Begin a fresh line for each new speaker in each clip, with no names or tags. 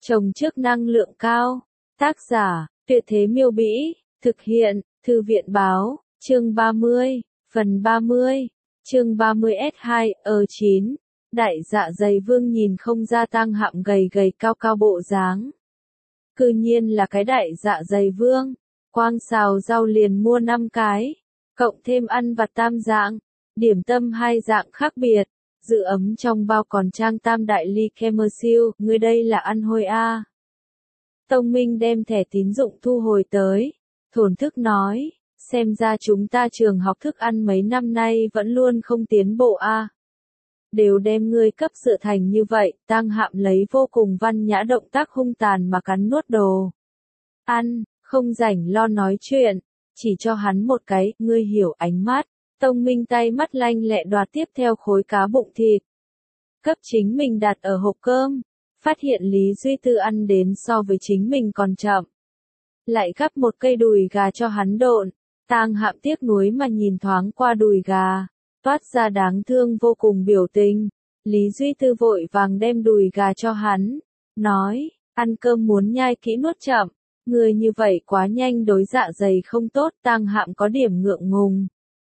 Trồng trước năng lượng cao. Tác giả, Tuyệt Thế Miêu Bĩ. Thực hiện, Thư viện Báo. Chương 30, phần 30. Chương 30S2, 9. Đại Dạ Dày Vương nhìn không ra Tang Hạm gầy gầy cao cao bộ dáng. Cư nhiên là cái Đại Dạ Dày Vương. Quang xào rau liền mua 5 cái. Cộng thêm ăn vặt tam dạng. Điểm tâm 2 dạng khác biệt. Giữ ấm trong bao còn trang tam đại ly Kemersil. Ngươi đây là ăn hôi a. Tông Minh đem thẻ tín dụng thu hồi tới. Thổn thức nói. Xem ra chúng ta trường học thức ăn mấy năm nay vẫn luôn không tiến bộ a. Đều đem ngươi cấp sự thành như vậy. Tang Hạm lấy vô cùng văn nhã động tác hung tàn mà cắn nuốt đồ. Ăn, không rảnh lo nói chuyện. Chỉ cho hắn một cái, ngươi hiểu ánh mắt. Tông Minh tay mắt lanh lẹ đoạt tiếp theo khối cá bụng thịt. Cấp chính mình đặt ở hộp cơm. Phát hiện Lý Duy Tư ăn đến so với chính mình còn chậm. Lại gắp một cây đùi gà cho hắn độn. Tang Hạm tiếc nuối mà nhìn thoáng qua đùi gà. Toát ra đáng thương vô cùng biểu tình. Lý Duy Tư vội vàng đem đùi gà cho hắn. Nói, ăn cơm muốn nhai kỹ nuốt chậm. Người như vậy quá nhanh đối dạ dày không tốt. Tang Hạm có điểm ngượng ngùng.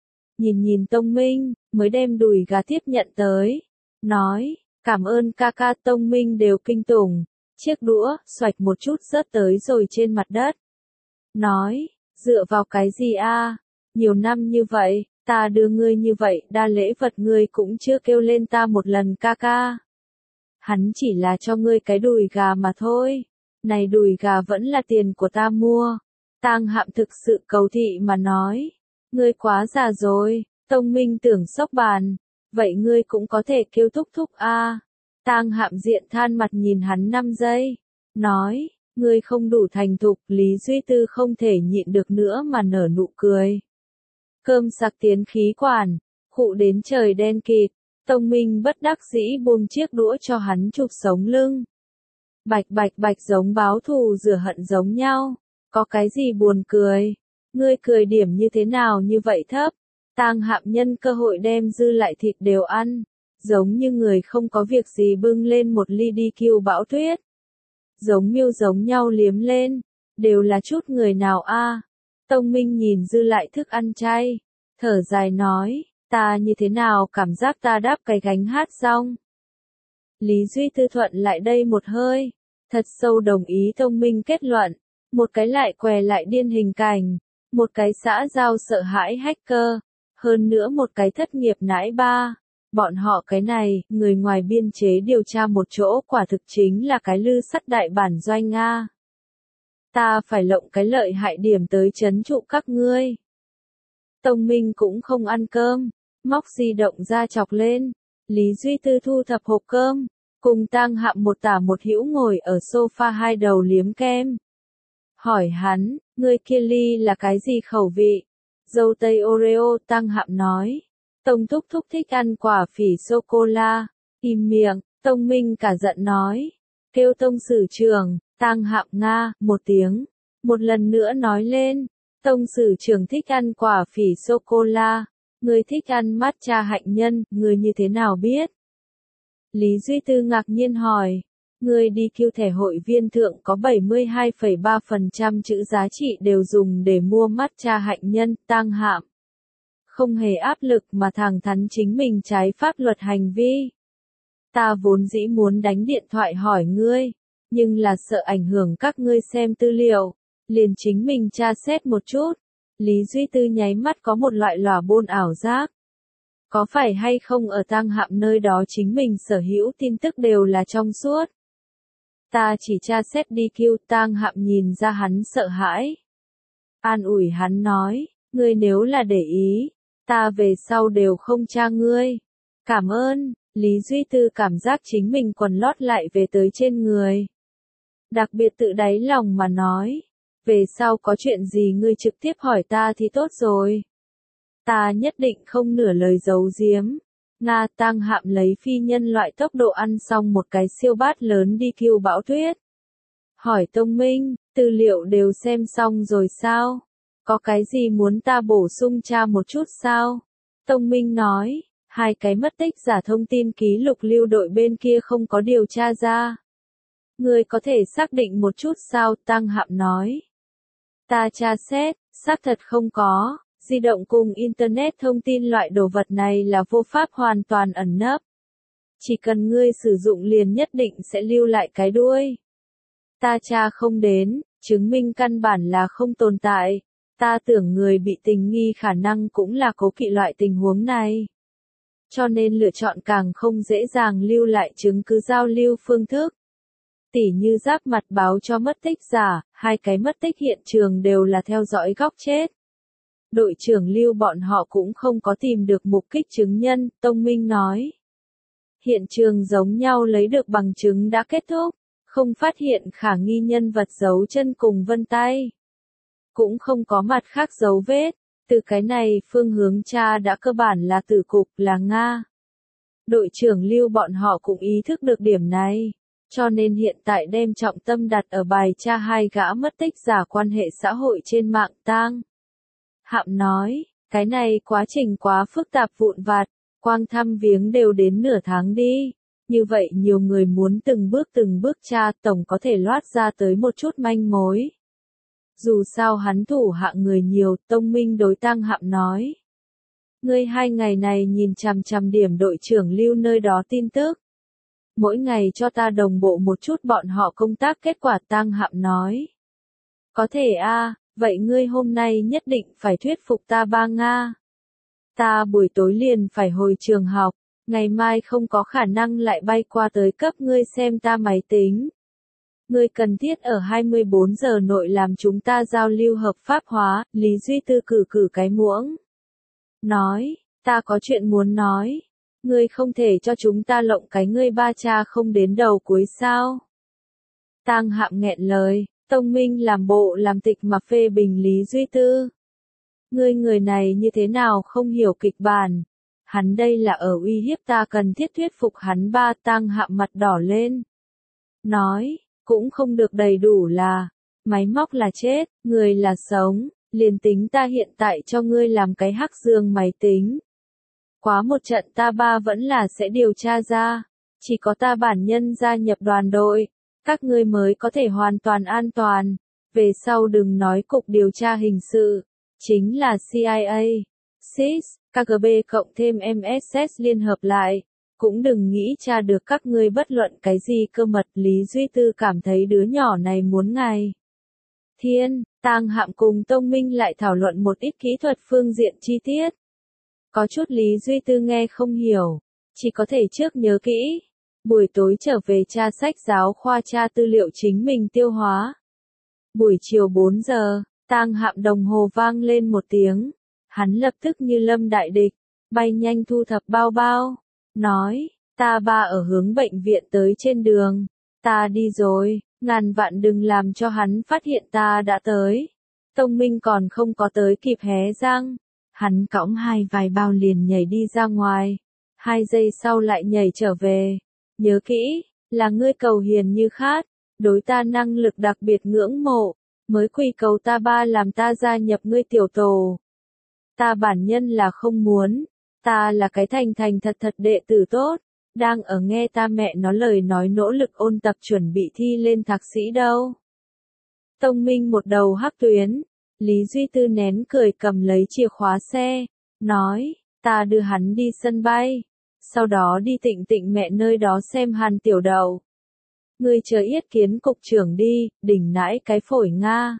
Nhìn Tông Minh, mới đem đùi gà tiếp nhận tới. Nói, cảm ơn ca ca. Tông Minh đều kinh tủng. Chiếc đũa, xoạch một chút rớt tới rồi trên mặt đất. Nói, dựa vào cái gì a? Nhiều năm như vậy, ta đưa ngươi như vậy, đa lễ vật ngươi cũng chưa kêu lên ta một lần ca ca. Hắn chỉ là cho ngươi cái đùi gà mà thôi. Này đùi gà vẫn là tiền của ta mua. Tang Hạm thực sự cầu thị mà nói. Ngươi quá già rồi. Tông Minh tưởng sốc bàn. Vậy ngươi cũng có thể kêu thúc thúc a. Tang Hạm diện than mặt nhìn hắn 5 giây. Nói, ngươi không đủ thành thục. Lý Duy Tư không thể nhịn được nữa mà nở nụ cười. Cơm sặc tiến khí quản. Khụ đến trời đen kịt. Tông Minh bất đắc dĩ buông chiếc đũa cho hắn chụp sống lưng. Bạch bạch bạch giống báo thù rửa hận giống nhau. Có cái gì buồn cười? Ngươi cười điểm như thế nào như vậy thấp? Tang Hạm nhân cơ hội đem dư lại thịt đều ăn. Giống như người không có việc gì bưng lên một ly đi kiêu bão tuyết. Giống miêu giống nhau liếm lên. Đều là chút người nào a? Tông Minh nhìn dư lại thức ăn chay. Thở dài nói, ta như thế nào cảm giác ta đáp cái gánh hát xong. Lý Duy Tư thuận lại đây một hơi. Thật sâu đồng ý Tông Minh kết luận. Một cái lại què lại điên hình cảnh. Một cái xã giao sợ hãi hacker. Hơn nữa một cái thất nghiệp nãi ba. Bọn họ cái này, người ngoài biên chế điều tra một chỗ quả thực chính là cái lư sắt đại bản doanh Nga. Ta phải lộng cái lợi hại điểm tới trấn trụ các ngươi. Tông Minh cũng không ăn cơm. Móc di động ra chọc lên. Lý Duy Tư thu thập hộp cơm. Cùng Tang Hạm một tả một hữu ngồi ở sofa hai đầu liếm kem. Hỏi hắn, ngươi kia ly là cái gì khẩu vị? Dâu tây Oreo. Tang Hạm nói. Tông thúc thúc thích ăn quả phỉ sô-cô-la. Im miệng. Tông Minh cả giận nói. Kêu Tông Sử Trưởng. Tang Hạm nga, một tiếng. Một lần nữa nói lên. Tông Sử Trưởng thích ăn quả phỉ sô-cô-la. Ngươi thích ăn matcha hạnh nhân, ngươi như thế nào biết? Lý Duy Tư ngạc nhiên hỏi. Ngươi đi kêu thẻ hội viên thượng có 72,3% chữ giá trị đều dùng để mua matcha hạnh nhân. Tang Hạm không hề áp lực mà thẳng thắn chính mình trái pháp luật hành vi. Ta vốn dĩ muốn đánh điện thoại hỏi ngươi, nhưng là sợ ảnh hưởng các ngươi xem tư liệu, liền chính mình tra xét một chút. Lý Duy Tư nháy mắt có một loại lòa bôn ảo giác. Có phải hay không ở Tang Hạm nơi đó chính mình sở hữu tin tức đều là trong suốt? Ta chỉ tra xét đi kêu. Tang Hạm nhìn ra hắn sợ hãi. An ủi hắn nói, ngươi nếu là để ý, ta về sau đều không tra ngươi. Cảm ơn. Lý Duy Tư cảm giác chính mình quần lót lại về tới trên người. Đặc biệt tự đáy lòng mà nói. Về sau có chuyện gì ngươi trực tiếp hỏi ta thì tốt rồi. Ta nhất định không nửa lời giấu giếm. Nga. Tang Hạm lấy phi nhân loại tốc độ ăn xong một cái siêu bát lớn đi kiêu bão tuyết. Hỏi Tông Minh, tư liệu đều xem xong rồi sao? Có cái gì muốn ta bổ sung tra một chút sao? Tông Minh nói, 2 cái mất tích giả thông tin ký lục lưu đội bên kia không có điều tra ra. Ngươi có thể xác định một chút sao? Tăng Hạm nói. Ta tra xét, xác thật không có. Di động cùng Internet thông tin loại đồ vật này là vô pháp hoàn toàn ẩn nấp. Chỉ cần ngươi sử dụng liền nhất định sẽ lưu lại cái đuôi. Ta tra không đến, chứng minh căn bản là không tồn tại. Ta tưởng người bị tình nghi khả năng cũng là cố kỵ loại tình huống này. Cho nên lựa chọn càng không dễ dàng lưu lại chứng cứ giao lưu phương thức. Tỉ như giáp mặt báo cho mất tích giả, hai cái mất tích hiện trường đều là theo dõi góc chết. Đội trưởng Lưu bọn họ cũng không có tìm được mục kích chứng nhân, Tông Minh nói. Hiện trường giống nhau lấy được bằng chứng đã kết thúc, không phát hiện khả nghi nhân vật dấu chân cùng vân tay. Cũng không có mặt khác dấu vết, từ cái này phương hướng tra đã cơ bản là tử cục là Nga. Đội trưởng Lưu bọn họ cũng ý thức được điểm này, cho nên hiện tại đem trọng tâm đặt ở bài tra hai gã mất tích giả quan hệ xã hội trên mạng Tang Hạm nói, cái này quá trình quá phức tạp vụn vặt, quang thăm viếng đều đến nửa tháng đi. Như vậy nhiều người muốn từng bước tra tổng có thể loát ra tới một chút manh mối. Dù sao hắn thủ hạng người nhiều, Tông Minh đối Tăng Hạm nói. Ngươi 2 ngày này nhìn chằm chằm điểm đội trưởng Lưu nơi đó tin tức. Mỗi ngày cho ta đồng bộ một chút bọn họ công tác kết quả Tăng Hạm nói. Có thể a, vậy ngươi hôm nay nhất định phải thuyết phục ta ba Nga. Ta buổi tối liền phải hồi trường học, ngày mai không có khả năng lại bay qua tới cấp ngươi xem ta máy tính. Ngươi cần thiết ở 24 giờ nội làm chúng ta giao lưu hợp pháp hóa, Lý Duy Tư cử cái muỗng. Nói, ta có chuyện muốn nói. Ngươi không thể cho chúng ta lộng cái ngươi ba cha không đến đầu cuối sao. Tang Hạm nghẹn lời, Tông Minh làm bộ làm tịch mà phê bình Lý Duy Tư. Ngươi người này như thế nào không hiểu kịch bản. Hắn đây là ở uy hiếp ta cần thiết thuyết phục hắn ba. Tang Hạm mặt đỏ lên. Nói, cũng không được đầy đủ là, máy móc là chết, người là sống, liền tính ta hiện tại cho ngươi làm cái hắc dương máy tính. Quá một trận ta ba vẫn là sẽ điều tra ra, chỉ có ta bản nhân gia nhập đoàn đội, các ngươi mới có thể hoàn toàn an toàn, về sau đừng nói cục điều tra hình sự, chính là CIA, SIS, KGB cộng thêm MSS liên hợp lại. Cũng đừng nghĩ tra được các ngươi bất luận cái gì cơ mật. Lý Duy Tư cảm thấy đứa nhỏ này muốn ngày. Thiên, Tang Hạm cùng Tông Minh lại thảo luận một ít kỹ thuật phương diện chi tiết. Có chút Lý Duy Tư nghe không hiểu, chỉ có thể trước nhớ kỹ. Buổi tối trở về tra sách giáo khoa tra tư liệu chính mình tiêu hóa. Buổi chiều 4 giờ, Tang Hạm đồng hồ vang lên một tiếng. Hắn lập tức như lâm đại địch, bay nhanh thu thập bao bao. Nói, ta ba ở hướng bệnh viện tới trên đường, ta đi rồi, ngàn vạn đừng làm cho hắn phát hiện ta đã tới. Tông Minh còn không có tới kịp hé răng, hắn cõng hai vài bao liền nhảy đi ra ngoài, 2 giây sau lại nhảy trở về. Nhớ kỹ, là ngươi cầu hiền như khát, đối ta năng lực đặc biệt ngưỡng mộ, mới quy cầu ta ba làm ta gia nhập ngươi tiểu tổ. Ta bản nhân là không muốn. Ta là cái thành thật đệ tử tốt, đang ở nghe ta mẹ nó lời nói nỗ lực ôn tập chuẩn bị thi lên thạc sĩ đâu. Tông Minh một đầu hắc tuyến, Lý Duy Tư nén cười cầm lấy chìa khóa xe, nói, ta đưa hắn đi sân bay, sau đó đi Tịnh mẹ nơi đó xem Hàn Tiểu Đậu. Ngươi chờ yết kiến cục trưởng đi, đỉnh nãi cái phổi Nga.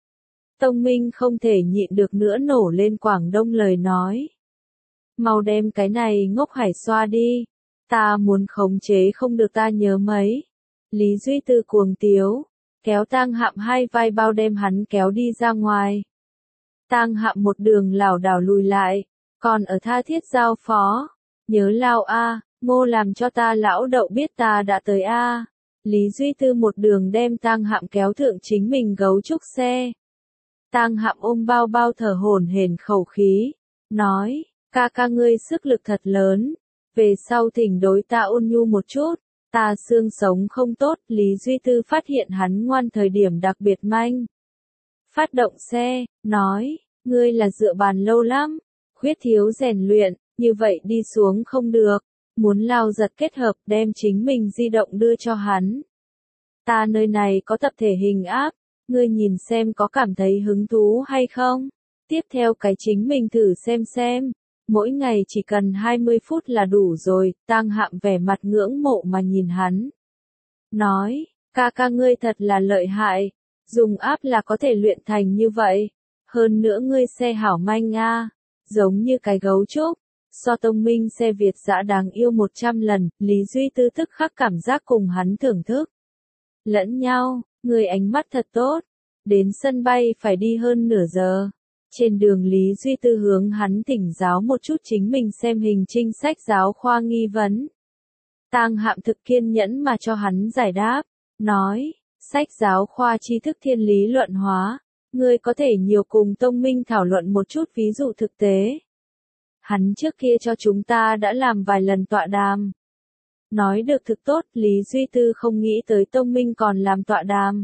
Tông Minh không thể nhịn được nữa nổ lên Quảng Đông lời nói. Mau đem cái này ngốc hải xoa đi, ta muốn khống chế không được ta nhớ mấy. Lý Duy Tư cuồng tiếu, kéo Tang Hạm hai vai bao đem hắn kéo đi ra ngoài. Tang Hạm một đường lảo đảo lùi lại, còn ở tha thiết giao phó, nhớ lao a, Ngô làm cho ta lão Đậu biết ta đã tới a. Lý Duy Tư một đường đem Tang Hạm kéo thượng chính mình gấu trúc xe. Tang Hạm ôm bao bao thở hổn hển khẩu khí, nói, ca ngươi sức lực thật lớn, về sau thỉnh đối ta ôn nhu một chút, ta xương sống không tốt. Lý Duy Tư phát hiện hắn ngoan thời điểm đặc biệt manh. Phát động xe, nói, ngươi là dựa bàn lâu lắm, khuyết thiếu rèn luyện, như vậy đi xuống không được, muốn lao giật kết hợp đem chính mình di động đưa cho hắn. Ta nơi này có tập thể hình áp, ngươi nhìn xem có cảm thấy hứng thú hay không? Tiếp theo cái chính mình thử xem. Mỗi ngày chỉ cần 20 phút là đủ rồi, Tang Hạm vẻ mặt ngưỡng mộ mà nhìn hắn. Nói, ca ca ngươi thật là lợi hại, dùng áp là có thể luyện thành như vậy. Hơn nữa ngươi xe hảo manh a, giống như cái gấu trúc. So Tông Minh xe Việt dã đáng yêu 100 lần, Lý Duy Tư tức khắc cảm giác cùng hắn thưởng thức lẫn nhau, người ánh mắt thật tốt. Đến sân bay phải đi hơn nửa giờ. Trên đường Lý Duy Tư hướng hắn thỉnh giáo một chút chính mình xem hình trinh sách giáo khoa nghi vấn. Tang Hạm thực kiên nhẫn mà cho hắn giải đáp, nói, sách giáo khoa tri thức thiên lý luận hóa, ngươi có thể nhiều cùng Tông Minh thảo luận một chút ví dụ thực tế. Hắn trước kia cho chúng ta đã làm vài lần tọa đàm. Nói được thực tốt, Lý Duy Tư không nghĩ tới Tông Minh còn làm tọa đàm.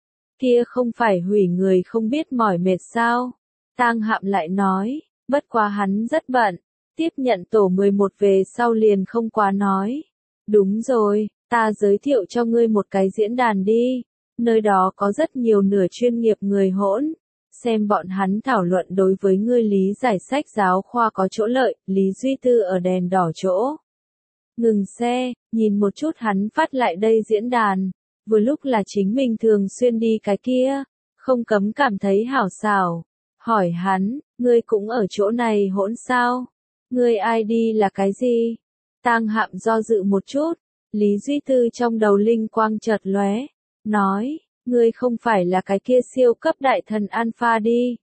Kia không phải hủy người không biết mỏi mệt sao? Tang Hạm lại nói, bất quá hắn rất bận, tiếp nhận tổ 11 về sau liền không quá nói. Đúng rồi, ta giới thiệu cho ngươi một cái diễn đàn đi, nơi đó có rất nhiều nửa chuyên nghiệp người hỗn. Xem bọn hắn thảo luận đối với ngươi lý giải sách giáo khoa có chỗ lợi. Lý Duy Tư ở đèn đỏ chỗ ngừng xe, nhìn một chút hắn phát lại đây diễn đàn, vừa lúc là chính mình thường xuyên đi cái kia, không cấm cảm thấy hảo xảo, hỏi hắn, ngươi cũng ở chỗ này hỗn sao? Ngươi ID là cái gì? Tang Hạm do dự một chút, Lý Duy Tư trong đầu linh quang chợt lóe, nói, ngươi không phải là cái kia siêu cấp đại thần Alpha đi.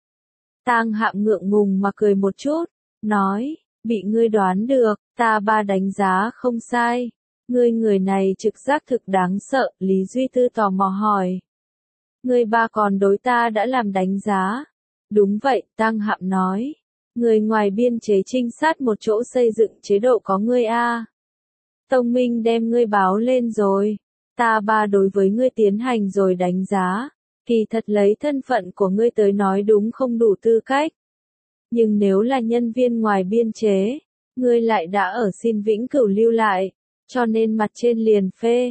Tang Hạm ngượng ngùng mà cười một chút, nói, bị ngươi đoán được, ta ba đánh giá không sai. Ngươi người này trực giác thực đáng sợ, Lý Duy Tư tò mò hỏi. Ngươi ba còn đối ta đã làm đánh giá. Đúng vậy, Tang Hạm nói. Người ngoài biên chế trinh sát một chỗ xây dựng chế độ có ngươi a. Tông Minh đem ngươi báo lên rồi. Ta ba đối với ngươi tiến hành rồi đánh giá. Kỳ thật lấy thân phận của ngươi tới nói đúng không đủ tư cách. Nhưng nếu là nhân viên ngoài biên chế, ngươi lại đã ở xin vĩnh cửu lưu lại, cho nên mặt trên liền phê,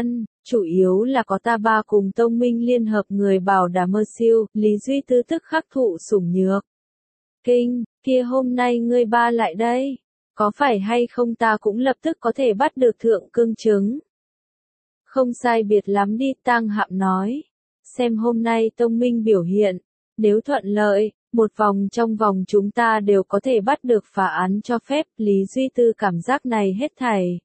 chủ yếu là có ta ba cùng Tông Minh liên hợp người bảo đảm mơ siêu, Lý Duy Tư tức khắc thụ sủng nhược. Kinh, kia hôm nay ngươi ba lại đây, có phải hay không ta cũng lập tức có thể bắt được thượng cương chứng. Không sai biệt lắm đi, Tang Hạm nói. Xem hôm nay Tông Minh biểu hiện, nếu thuận lợi, một vòng trong vòng chúng ta đều có thể bắt được phá án cho phép. Lý Duy Tư cảm giác này hết thảy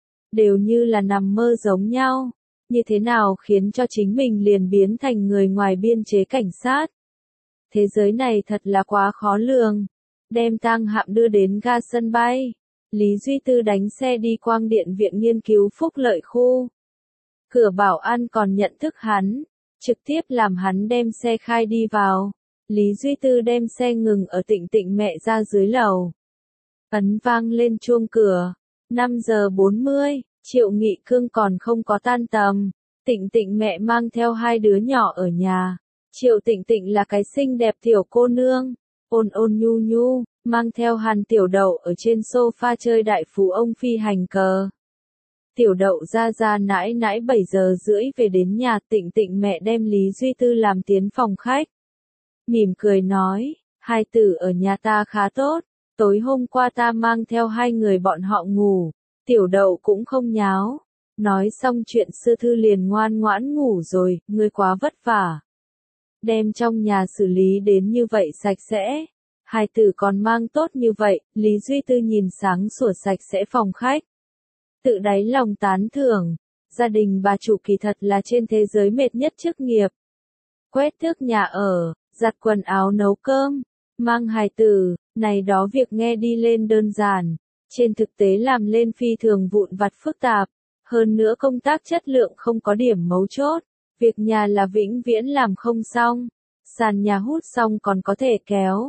đều như là nằm mơ giống nhau, như thế nào khiến cho chính mình liền biến thành người ngoài biên chế cảnh sát. Thế giới này thật là quá khó lường. Đem Tang Hạm đưa đến ga sân bay, Lý Duy Tư đánh xe đi Quang Điện Viện Nghiên cứu Phúc Lợi khu. Cửa bảo an còn nhận thức hắn, trực tiếp làm hắn đem xe khai đi vào. Lý Duy Tư đem xe ngừng ở Tịnh Tịnh mẹ ra dưới lầu. Ấn vang lên chuông cửa. 5 giờ 40, Triệu Nghị Cương còn không có tan tầm. Tịnh Tịnh mẹ mang theo hai đứa nhỏ ở nhà. Triệu Tịnh Tịnh là cái xinh đẹp tiểu cô nương, ôn ôn nhu nhu, mang theo Hàn Tiểu Đậu ở trên sofa chơi đại phú ông phi hành cờ. Tiểu Đậu ra nãi nãi 7 giờ rưỡi về đến nhà. Tịnh Tịnh mẹ đem Lý Duy Tư làm tiến phòng khách. Mỉm cười nói, hai tử ở nhà ta khá tốt, tối hôm qua ta mang theo hai người bọn họ ngủ, Tiểu Đậu cũng không nháo. Nói xong chuyện xưa thư liền ngoan ngoãn ngủ rồi, ngươi quá vất vả. Đem trong nhà xử lý đến như vậy sạch sẽ, hai tử còn mang tốt như vậy. Lý Duy Tư nhìn sáng sủa sạch sẽ phòng khách, tự đáy lòng tán thưởng, gia đình bà chủ kỳ thật là trên thế giới mệt nhất chức nghiệp. Quét tước nhà ở, giặt quần áo nấu cơm, mang hài tử, này đó việc nghe đi lên đơn giản, trên thực tế làm lên phi thường vụn vặt phức tạp, hơn nữa công tác chất lượng không có điểm mấu chốt, việc nhà là vĩnh viễn làm không xong, sàn nhà hút xong còn có thể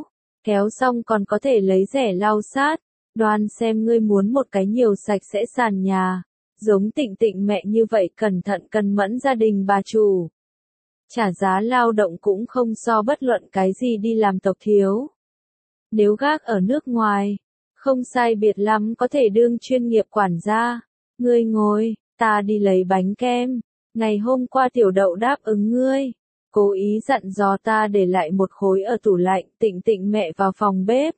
kéo xong còn có thể lấy rẻ lau sát, đoan xem ngươi muốn một cái nhiều sạch sẽ sàn nhà, giống Tịnh Tịnh mẹ như vậy cẩn thận cần mẫn gia đình bà chủ. Trả giá lao động cũng không so bất luận cái gì đi làm tộc thiếu. Nếu gác ở nước ngoài, không sai biệt lắm có thể đương chuyên nghiệp quản gia. Ngươi ngồi, ta đi lấy bánh kem. Ngày hôm qua tiểu đậu đáp ứng ngươi, cố ý dặn dò ta để lại một khối ở tủ lạnh, Tịnh Tịnh mẹ vào phòng bếp.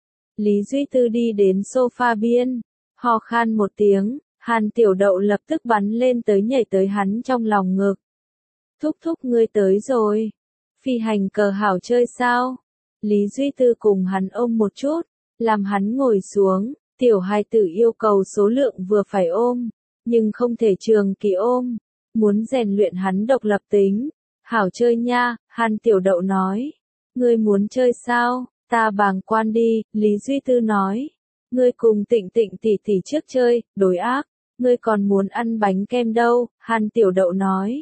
Lý Duy Tư đi đến sofa biên, ho khan một tiếng, Hàn tiểu đậu lập tức bắn lên tới nhảy tới hắn trong lòng ngực. Thúc thúc ngươi tới rồi. Phi hành cờ hảo chơi sao? Lý Duy Tư cùng hắn ôm một chút, làm hắn ngồi xuống, tiểu hài tử yêu cầu số lượng vừa phải ôm, nhưng không thể trường kỳ ôm, muốn rèn luyện hắn độc lập tính. Hảo chơi nha, Hàn tiểu đậu nói. Ngươi muốn chơi sao? Ta bàng quan đi, Lý Duy Tư nói. Ngươi cùng Tịnh Tịnh tỷ tỷ trước chơi, đối ác. Ngươi còn muốn ăn bánh kem đâu, Hàn tiểu đậu nói.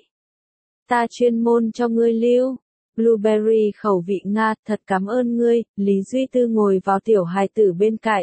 Ta chuyên môn cho ngươi lưu. Blueberry khẩu vị Nga, thật cảm ơn ngươi, Lý Duy Tư ngồi vào tiểu hài tử bên cạnh.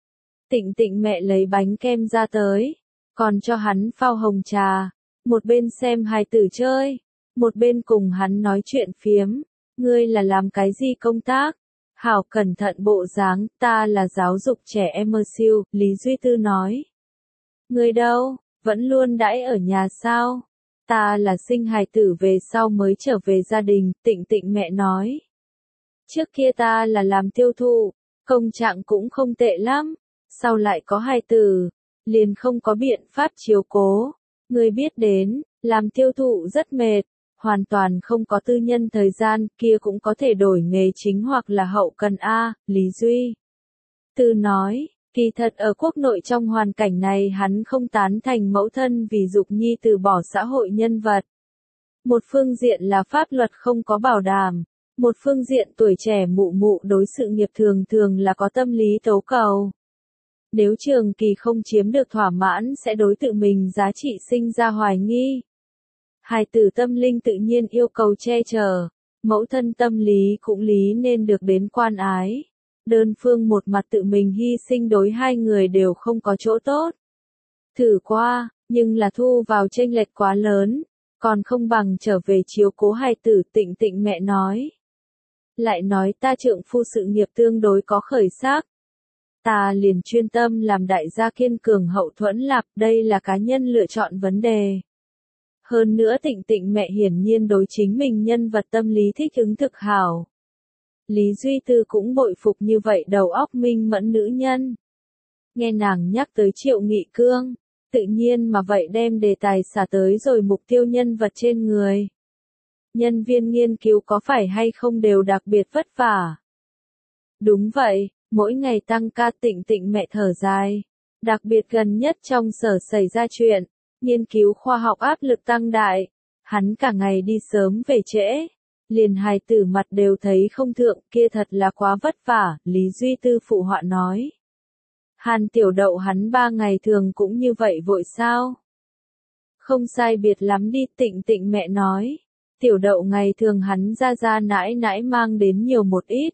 Tịnh Tịnh mẹ lấy bánh kem ra tới, còn cho hắn phao hồng trà, một bên xem hài tử chơi, một bên cùng hắn nói chuyện phiếm. Ngươi là làm cái gì công tác? Hảo cẩn thận bộ dáng, ta là giáo dục trẻ em siêu, Lý Duy Tư nói. Ngươi đâu, vẫn luôn đãi ở nhà sao? Ta là sinh hài tử về sau mới trở về gia đình, Tịnh Tịnh mẹ nói. Trước kia ta là làm tiêu thụ, công trạng cũng không tệ lắm, sau lại có hài tử, liền không có biện pháp chiếu cố. Ngươi biết đến, làm tiêu thụ rất mệt, hoàn toàn không có tư nhân thời gian, kia cũng có thể đổi nghề chính hoặc là hậu cần A, Lý Duy Tư nói. Kỳ thật ở quốc nội trong hoàn cảnh này hắn không tán thành mẫu thân vì dục nhi từ bỏ xã hội nhân vật. Một phương diện là pháp luật không có bảo đảm, một phương diện tuổi trẻ mụ mụ đối sự nghiệp thường thường là có tâm lý tố cầu. Nếu trường kỳ không chiếm được thỏa mãn sẽ đối tự mình giá trị sinh ra hoài nghi. Hài tử tâm linh tự nhiên yêu cầu che chở, mẫu thân tâm lý cũng lý nên được đến quan ái. Đơn phương một mặt tự mình hy sinh đối hai người đều không có chỗ tốt. Thử qua, nhưng là thu vào chênh lệch quá lớn, còn không bằng trở về chiếu cố hài tử, Tịnh Tịnh mẹ nói. Lại nói ta trượng phu sự nghiệp tương đối có khởi sắc. Ta liền chuyên tâm làm đại gia kiên cường hậu thuẫn lạp, đây là cá nhân lựa chọn vấn đề. Hơn nữa Tịnh Tịnh mẹ hiển nhiên đối chính mình nhân vật tâm lý thích ứng thực hảo. Lý Duy Tư cũng bội phục như vậy đầu óc minh mẫn nữ nhân. Nghe nàng nhắc tới Triệu Nghị Cương, tự nhiên mà vậy đem đề tài xả tới rồi mục tiêu nhân vật trên người. Nhân viên nghiên cứu có phải hay không đều đặc biệt vất vả? Đúng vậy, mỗi ngày tăng ca, Tịnh Tịnh mẹ thở dài. Đặc biệt gần nhất trong sở xảy ra chuyện, nghiên cứu khoa học áp lực tăng đại. Hắn cả ngày đi sớm về trễ. Liền hài tử mặt đều thấy không thượng, kia thật là quá vất vả, Lý Duy Tư phụ họa nói. Hàn tiểu đậu hắn 3 ngày thường cũng như vậy vội sao? Không sai biệt lắm đi, Tịnh Tịnh mẹ nói. Tiểu đậu ngày thường hắn ra nãi nãi mang đến nhiều một ít.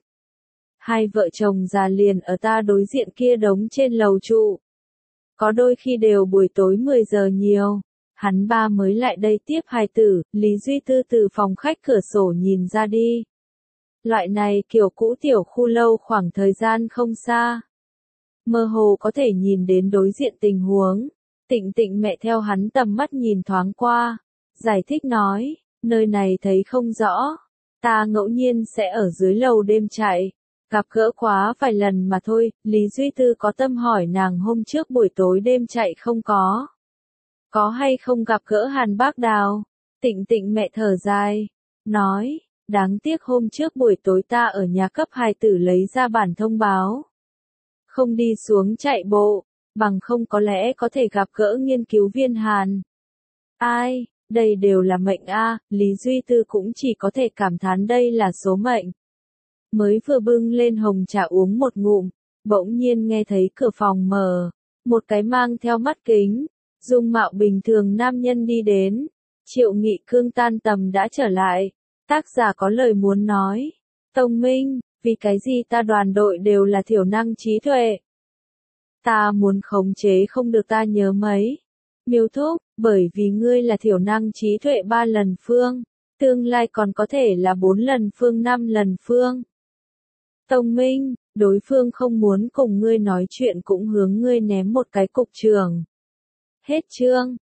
Hai vợ chồng già liền ở ta đối diện kia đống trên lầu trụ. Có đôi khi đều buổi tối 10 giờ nhiều. Hắn ba mới lại đây tiếp hài tử, Lý Duy Tư từ phòng khách cửa sổ nhìn ra đi. Loại này kiểu cũ tiểu khu lâu khoảng thời gian không xa. Mơ hồ có thể nhìn đến đối diện tình huống. Tịnh Tịnh mẹ theo hắn tầm mắt nhìn thoáng qua. Giải thích nói, nơi này thấy không rõ. Ta ngẫu nhiên sẽ ở dưới lầu đêm chạy. Gặp gỡ quá vài lần mà thôi, Lý Duy Tư có tâm hỏi nàng hôm trước buổi tối đêm chạy không có. Có hay không gặp gỡ Hàn Bác Đào? Tịnh Tịnh mẹ thở dài, nói, đáng tiếc hôm trước buổi tối ta ở nhà cấp hài tử lấy ra bản thông báo. Không đi xuống chạy bộ, bằng không có lẽ có thể gặp gỡ nghiên cứu viên Hàn. Ai, đây đều là mệnh a, Lý Duy Tư cũng chỉ có thể cảm thán đây là số mệnh. Mới vừa bưng lên hồng trà uống một ngụm, bỗng nhiên nghe thấy cửa phòng mở, một cái mang theo mắt kính, dung mạo bình thường nam nhân đi đến. Triệu Nghị Cương tan tầm đã trở lại, tác giả có lời muốn nói. Tông Minh, vì cái gì ta đoàn đội đều là thiểu năng trí tuệ? Ta muốn khống chế không được ta nhớ mấy. Miêu Thúc, bởi vì ngươi là thiểu năng trí tuệ 3 lần phương, tương lai còn có thể là 4 lần phương 5 lần phương. Tông Minh, đối phương không muốn cùng ngươi nói chuyện cũng hướng ngươi ném một cái cục trường. Hết chương.